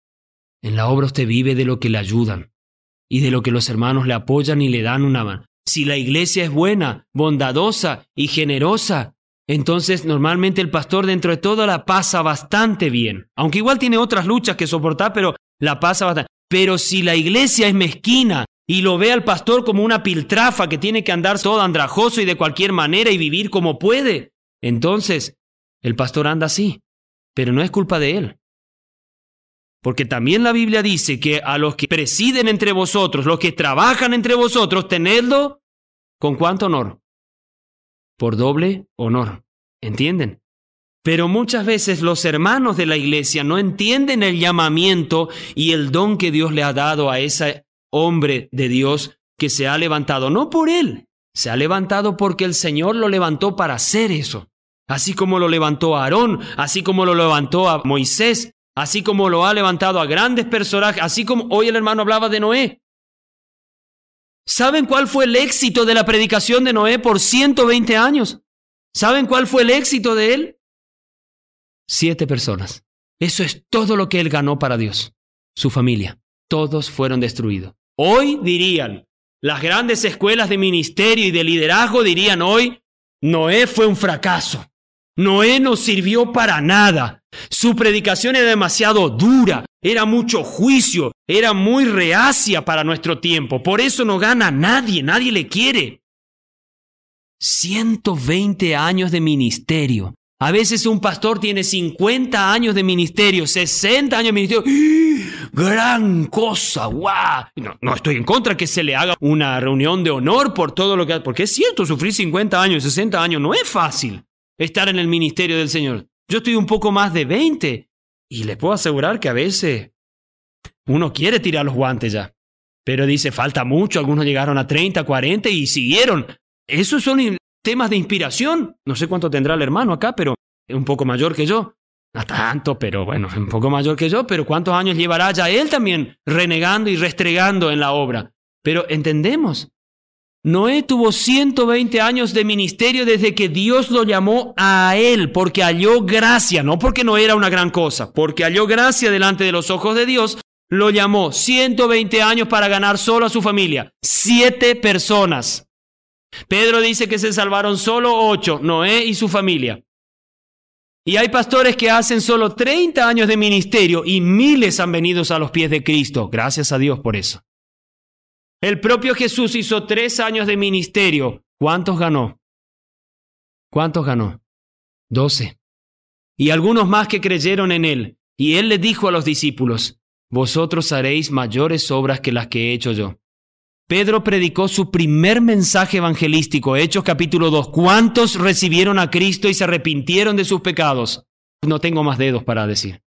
En la obra usted vive de lo que le ayudan y de lo que los hermanos le apoyan y le dan una mano. Si la iglesia es buena, bondadosa y generosa, entonces normalmente el pastor dentro de todo la pasa bastante bien. Aunque igual tiene otras luchas que soportar, pero la pasa bastante. Pero si la iglesia es mezquina y lo ve al pastor como una piltrafa que tiene que andar todo andrajoso y de cualquier manera y vivir como puede, entonces el pastor anda así. Pero no es culpa de él. Porque también la Biblia dice que a los que presiden entre vosotros, los que trabajan entre vosotros, tenedlo ¿con cuánto honor? Por doble honor. ¿Entienden? Pero muchas veces los hermanos de la iglesia no entienden el llamamiento y el don que Dios le ha dado a ese hombre de Dios que se ha levantado. No por él, se ha levantado porque el Señor lo levantó para hacer eso. Así como lo levantó a Aarón, así como lo levantó a Moisés, así como lo ha levantado a grandes personajes, así como hoy el hermano hablaba de Noé. ¿Saben cuál fue el éxito de la predicación de Noé por 120 años? ¿Saben cuál fue el éxito de él? 7 personas. Eso es todo lo que él ganó para Dios. Su familia. Todos fueron destruidos. Hoy dirían, las grandes escuelas de ministerio y de liderazgo dirían hoy, Noé fue un fracaso. Noé no sirvió para nada. Su predicación era demasiado dura, era mucho juicio, era muy reacia para nuestro tiempo. Por eso no gana nadie, nadie le quiere. 120 años de ministerio. A veces un pastor tiene 50 años de ministerio, 60 años de ministerio. ¡Gran cosa! ¡Guau! No estoy en contra que se le haga una reunión de honor por todo lo que... Porque es cierto, sufrir 50 años, 60 años no es fácil estar en el ministerio del Señor. Yo estoy un poco más de 20 y les puedo asegurar que a veces uno quiere tirar los guantes ya. Pero dice, falta mucho, algunos llegaron a 30, 40 y siguieron. Esos son temas de inspiración. No sé cuánto tendrá el hermano acá, pero es un poco mayor que yo. No tanto, pero bueno, un poco mayor que yo, pero ¿cuántos años llevará ya él también renegando y restregando en la obra? Pero entendemos. Noé tuvo 120 años de ministerio desde que Dios lo llamó a él, porque halló gracia, no porque no era una gran cosa, porque halló gracia delante de los ojos de Dios, lo llamó 120 años para ganar solo a su familia, 7 personas. Pedro dice que se salvaron solo 8, Noé y su familia. Y hay pastores que hacen solo 30 años de ministerio y miles han venido a los pies de Cristo, gracias a Dios por eso. El propio Jesús hizo 3 años de ministerio. ¿Cuántos ganó? ¿Cuántos ganó? 12. Y algunos más que creyeron en él. Y él le dijo a los discípulos, vosotros haréis mayores obras que las que he hecho yo. Pedro predicó su primer mensaje evangelístico, Hechos capítulo 2. ¿Cuántos recibieron a Cristo y se arrepintieron de sus pecados? No tengo más dedos para decir.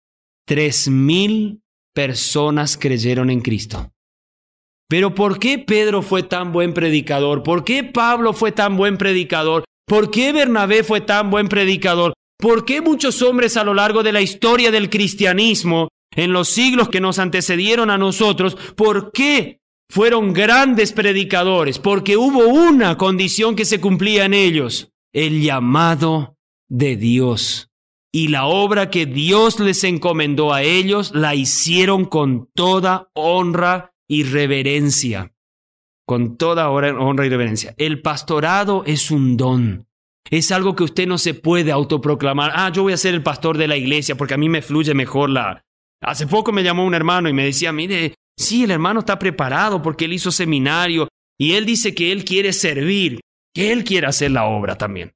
3,000 personas creyeron en Cristo. Pero ¿por qué Pedro fue tan buen predicador? ¿Por qué Pablo fue tan buen predicador? ¿Por qué Bernabé fue tan buen predicador? ¿Por qué muchos hombres a lo largo de la historia del cristianismo, en los siglos que nos antecedieron a nosotros, por qué fueron grandes predicadores? Porque hubo una condición que se cumplía en ellos, el llamado de Dios. Y la obra que Dios les encomendó a ellos, la hicieron con toda honra y reverencia. Con toda honra y reverencia. El pastorado es un don. Es algo que usted no se puede autoproclamar. Yo voy a ser el pastor de la iglesia porque a mí me fluye mejor la... Hace poco me llamó un hermano y me decía, mire, sí, el hermano está preparado porque él hizo seminario y él dice que él quiere servir, que él quiere hacer la obra también.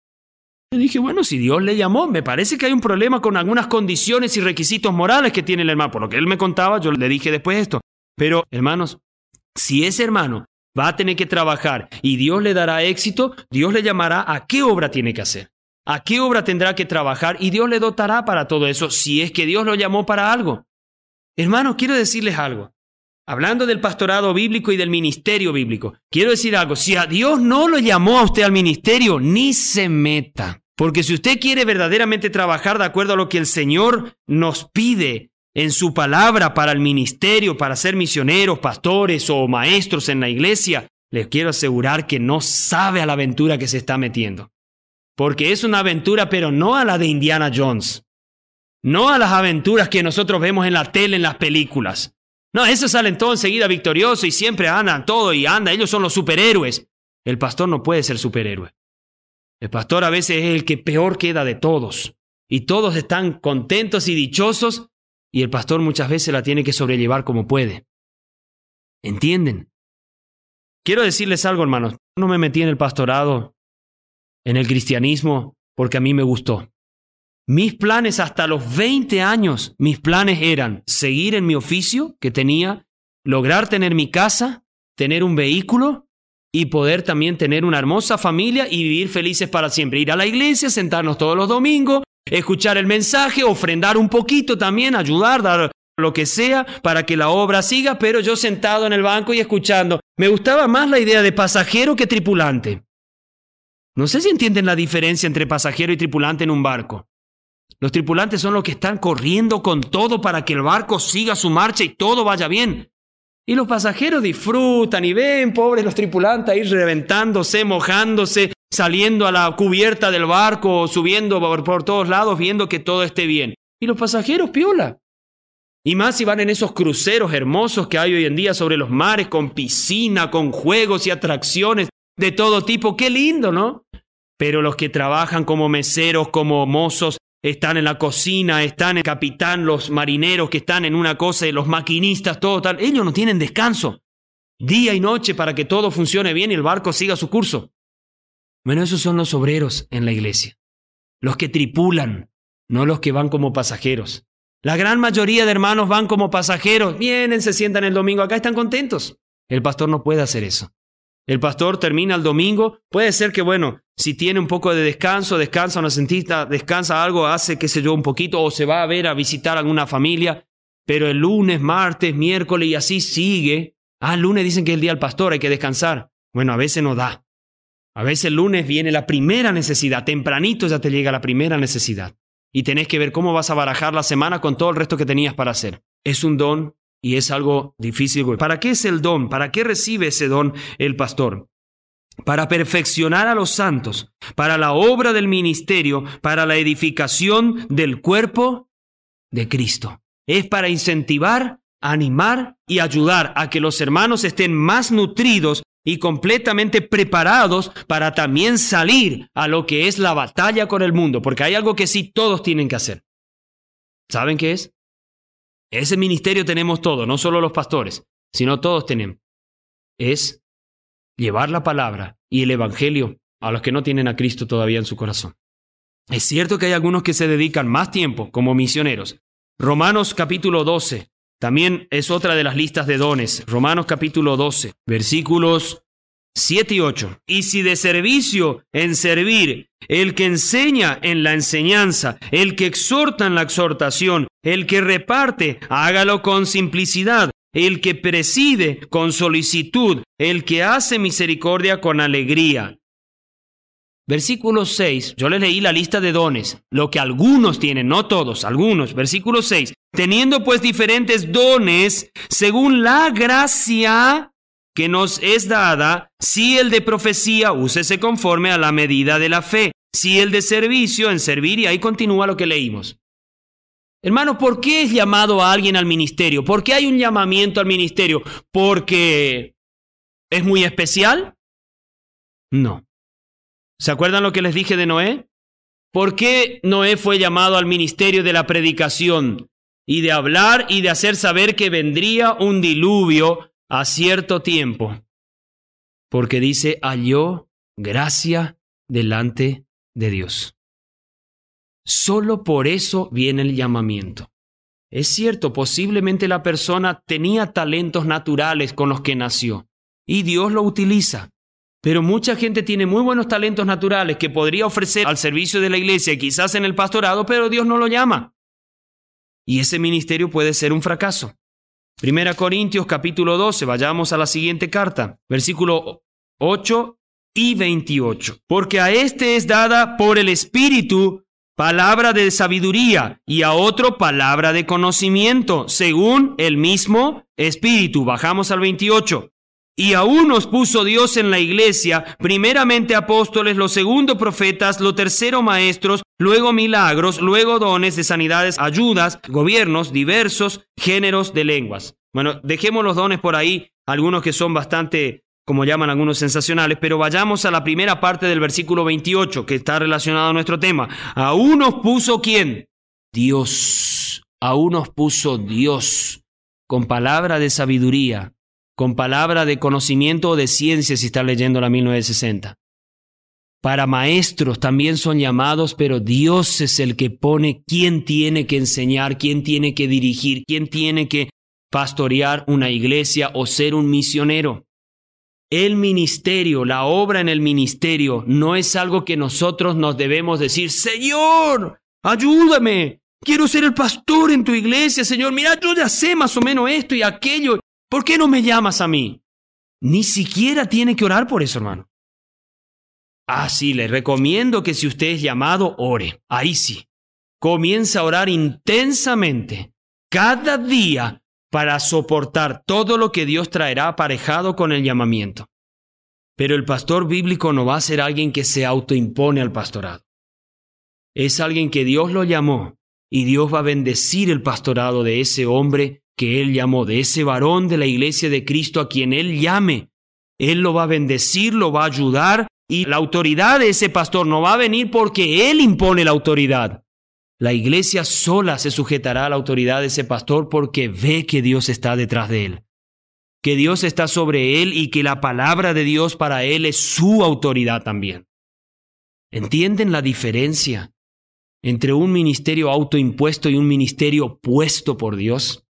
Le dije, bueno, si Dios le llamó, me parece que hay un problema con algunas condiciones y requisitos morales que tiene el hermano. Por lo que él me contaba, yo le dije después esto. Pero, hermanos, si ese hermano va a tener que trabajar y Dios le dará éxito, Dios le llamará a qué obra tiene que hacer, a qué obra tendrá que trabajar y Dios le dotará para todo eso, si es que Dios lo llamó para algo. Hermanos, quiero decirles algo. Hablando del pastorado bíblico y del ministerio bíblico, quiero decir algo. Si a Dios no lo llamó a usted al ministerio, ni se meta. Porque si usted quiere verdaderamente trabajar de acuerdo a lo que el Señor nos pide en su palabra para el ministerio, para ser misioneros, pastores o maestros en la iglesia, les quiero asegurar que no sabe a la aventura que se está metiendo. Porque es una aventura, pero no a la de Indiana Jones. No a las aventuras que nosotros vemos en la tele, en las películas. No, esos salen todos enseguida victoriosos y siempre andan todo y anda. Ellos son los superhéroes. El pastor no puede ser superhéroe. El pastor a veces es el que peor queda de todos. Y todos están contentos y dichosos y el pastor muchas veces la tiene que sobrellevar como puede. ¿Entienden? Quiero decirles algo, hermanos. No me metí en el pastorado, en el cristianismo, porque a mí me gustó. Mis planes hasta los 20 años, mis planes eran seguir en mi oficio que tenía, lograr tener mi casa, tener un vehículo y poder también tener una hermosa familia y vivir felices para siempre. Ir a la iglesia, sentarnos todos los domingos, escuchar el mensaje, ofrendar un poquito también, ayudar, dar lo que sea para que la obra siga, pero yo sentado en el banco y escuchando. Me gustaba más la idea de pasajero que tripulante. No sé si entienden la diferencia entre pasajero y tripulante en un barco. Los tripulantes son los que están corriendo con todo para que el barco siga su marcha y todo vaya bien. Y los pasajeros disfrutan y ven, pobres los tripulantes, ahí reventándose, mojándose, saliendo a la cubierta del barco, subiendo por todos lados, viendo que todo esté bien. Y los pasajeros, piola. Y más si van en esos cruceros hermosos que hay hoy en día sobre los mares, con piscina, con juegos y atracciones de todo tipo. ¡Qué lindo!, ¿no? Pero los que trabajan como meseros, como mozos, están en la cocina, están el capitán, los marineros que están en una cosa, los maquinistas, todo tal. Ellos no tienen descanso. Día y noche para que todo funcione bien y el barco siga su curso. Bueno, esos son los obreros en la iglesia. Los que tripulan, no los que van como pasajeros. La gran mayoría de hermanos van como pasajeros. Vienen, se sientan el domingo acá, están contentos. El pastor no puede hacer eso. El pastor termina el domingo, puede ser que, bueno, si tiene un poco de descanso, descansa una centista, descansa algo, hace, qué sé yo, un poquito, o se va a ver, a visitar alguna familia, pero el lunes, martes, miércoles y así sigue. El lunes dicen que es el día del pastor, hay que descansar. Bueno, a veces no da. A veces el lunes viene la primera necesidad, tempranito ya te llega la primera necesidad. Y tenés que ver cómo vas a barajar la semana con todo el resto que tenías para hacer. Es un don. Y es algo difícil. ¿Para qué es el don? ¿Para qué recibe ese don el pastor? Para perfeccionar a los santos, para la obra del ministerio, para la edificación del cuerpo de Cristo. Es para incentivar, animar y ayudar a que los hermanos estén más nutridos y completamente preparados para también salir a lo que es la batalla con el mundo. Porque hay algo que sí todos tienen que hacer. ¿Saben qué es? Ese ministerio tenemos todos, no solo los pastores, sino todos tenemos. Es llevar la palabra y el evangelio a los que no tienen a Cristo todavía en su corazón. Es cierto que hay algunos que se dedican más tiempo como misioneros. Romanos capítulo 12 también es otra de las listas de dones. Romanos capítulo 12, versículos 7 y 8. Y si de servicio en servir, el que enseña en la enseñanza, el que exhorta en la exhortación, el que reparte, hágalo con simplicidad, el que preside con solicitud, el que hace misericordia con alegría. Versículo 6, yo les leí la lista de dones, lo que algunos tienen, no todos, algunos. Versículo 6, teniendo pues diferentes dones, según la gracia que nos es dada, si el de profecía, úsese conforme a la medida de la fe, si el de servicio, en servir, y ahí continúa lo que leímos. Hermano, ¿por qué es llamado a alguien al ministerio? ¿Por qué hay un llamamiento al ministerio? ¿Porque es muy especial? No. ¿Se acuerdan lo que les dije de Noé? ¿Por qué Noé fue llamado al ministerio de la predicación y de hablar y de hacer saber que vendría un diluvio a cierto tiempo? Porque dice, halló gracia delante de Dios. Solo por eso viene el llamamiento. Es cierto, posiblemente la persona tenía talentos naturales con los que nació y Dios lo utiliza. Pero mucha gente tiene muy buenos talentos naturales que podría ofrecer al servicio de la iglesia, quizás en el pastorado, pero Dios no lo llama. Y ese ministerio puede ser un fracaso. 1 Corintios capítulo 12, vayamos a la siguiente carta, versículo 8 y 28. Porque a este es dada por el Espíritu palabra de sabiduría y a otro palabra de conocimiento, según el mismo Espíritu. Bajamos al 28. Y a unos puso Dios en la iglesia, primeramente apóstoles, lo segundo profetas, lo tercero maestros, luego milagros, luego dones de sanidades, ayudas, gobiernos, diversos géneros de lenguas. Bueno, dejemos los dones por ahí, algunos que son bastante, como llaman algunos, sensacionales, pero vayamos a la primera parte del versículo 28, que está relacionado a nuestro tema. A unos puso ¿quién? Dios. A unos puso Dios, con palabra de sabiduría, con palabra de conocimiento o de ciencia, si está leyendo la 1960. Para maestros también son llamados, pero Dios es el que pone quién tiene que enseñar, quién tiene que dirigir, quién tiene que pastorear una iglesia o ser un misionero. El ministerio, la obra en el ministerio, no es algo que nosotros nos debemos decir, Señor, ayúdame, quiero ser el pastor en tu iglesia, Señor, mira, yo ya sé más o menos esto y aquello. ¿Por qué no me llamas a mí? Ni siquiera tiene que orar por eso, hermano. Sí, le recomiendo que si usted es llamado, ore. Ahí sí. Comienza a orar intensamente cada día para soportar todo lo que Dios traerá aparejado con el llamamiento. Pero el pastor bíblico no va a ser alguien que se autoimpone al pastorado. Es alguien que Dios lo llamó y Dios va a bendecir el pastorado de ese hombre que Él llamó, de ese varón de la iglesia de Cristo a quien Él llame. Él lo va a bendecir, lo va a ayudar y la autoridad de ese pastor no va a venir porque Él impone la autoridad. La iglesia sola se sujetará a la autoridad de ese pastor porque ve que Dios está detrás de él, que Dios está sobre él y que la palabra de Dios para él es su autoridad también. ¿Entienden la diferencia entre un ministerio autoimpuesto y un ministerio puesto por Dios?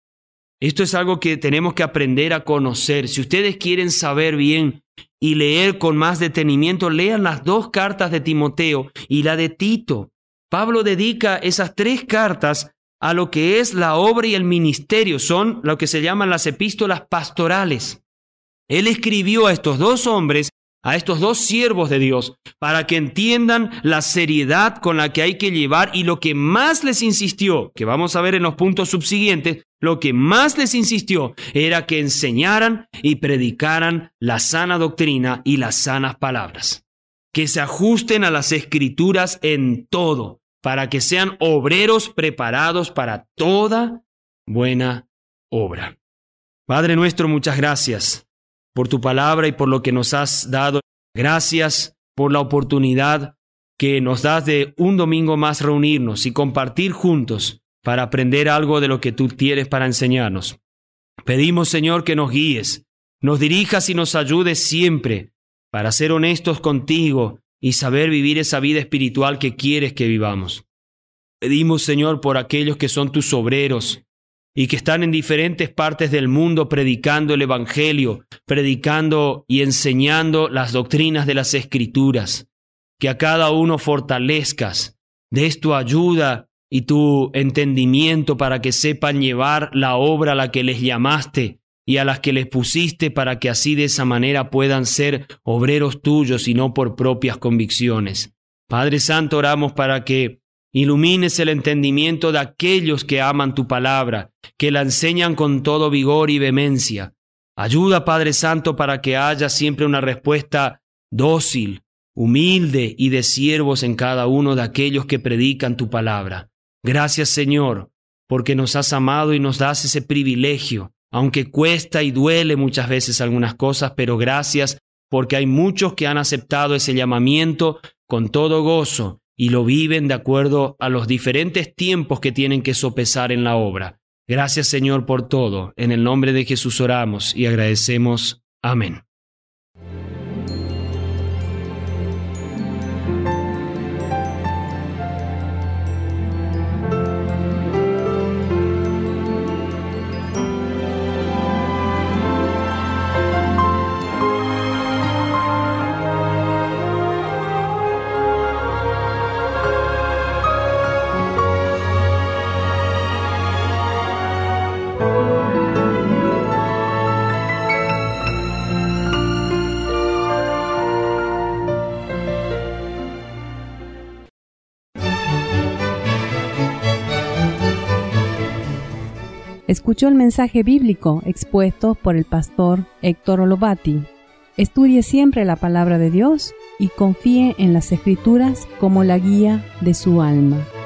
Esto es algo que tenemos que aprender a conocer. Si ustedes quieren saber bien y leer con más detenimiento, lean las 2 cartas de Timoteo y la de Tito. Pablo dedica esas 3 cartas a lo que es la obra y el ministerio. Son lo que se llaman las epístolas pastorales. Él escribió a estos 2 hombres, a estos 2 siervos de Dios, para que entiendan la seriedad con la que hay que llevar y lo que más les insistió, que vamos a ver en los puntos subsiguientes, lo que más les insistió era que enseñaran y predicaran la sana doctrina y las sanas palabras, que se ajusten a las Escrituras en todo, para que sean obreros preparados para toda buena obra. Padre nuestro, muchas gracias por tu palabra y por lo que nos has dado. Gracias por la oportunidad que nos das de un domingo más reunirnos y compartir juntos para aprender algo de lo que tú tienes para enseñarnos. Pedimos, Señor, que nos guíes, nos dirijas y nos ayudes siempre para ser honestos contigo y saber vivir esa vida espiritual que quieres que vivamos. Pedimos, Señor, por aquellos que son tus obreros y que están en diferentes partes del mundo predicando el Evangelio, predicando y enseñando las doctrinas de las Escrituras, que a cada uno fortalezcas, des tu ayuda y tu entendimiento para que sepan llevar la obra a la que les llamaste y a las que les pusiste, para que así de esa manera puedan ser obreros tuyos y no por propias convicciones. Padre Santo, oramos para que ilumines el entendimiento de aquellos que aman tu palabra, que la enseñan con todo vigor y vehemencia. Ayuda, Padre Santo, para que haya siempre una respuesta dócil, humilde y de siervos en cada uno de aquellos que predican tu palabra. Gracias, Señor, porque nos has amado y nos das ese privilegio, aunque cuesta y duele muchas veces algunas cosas, pero gracias porque hay muchos que han aceptado ese llamamiento con todo gozo y lo viven de acuerdo a los diferentes tiempos que tienen que sopesar en la obra. Gracias, Señor, por todo. En el nombre de Jesús oramos y agradecemos. Amén. Escuchó el mensaje bíblico expuesto por el pastor Héctor Olovati. Estudie siempre la palabra de Dios y confíe en las Escrituras como la guía de su alma.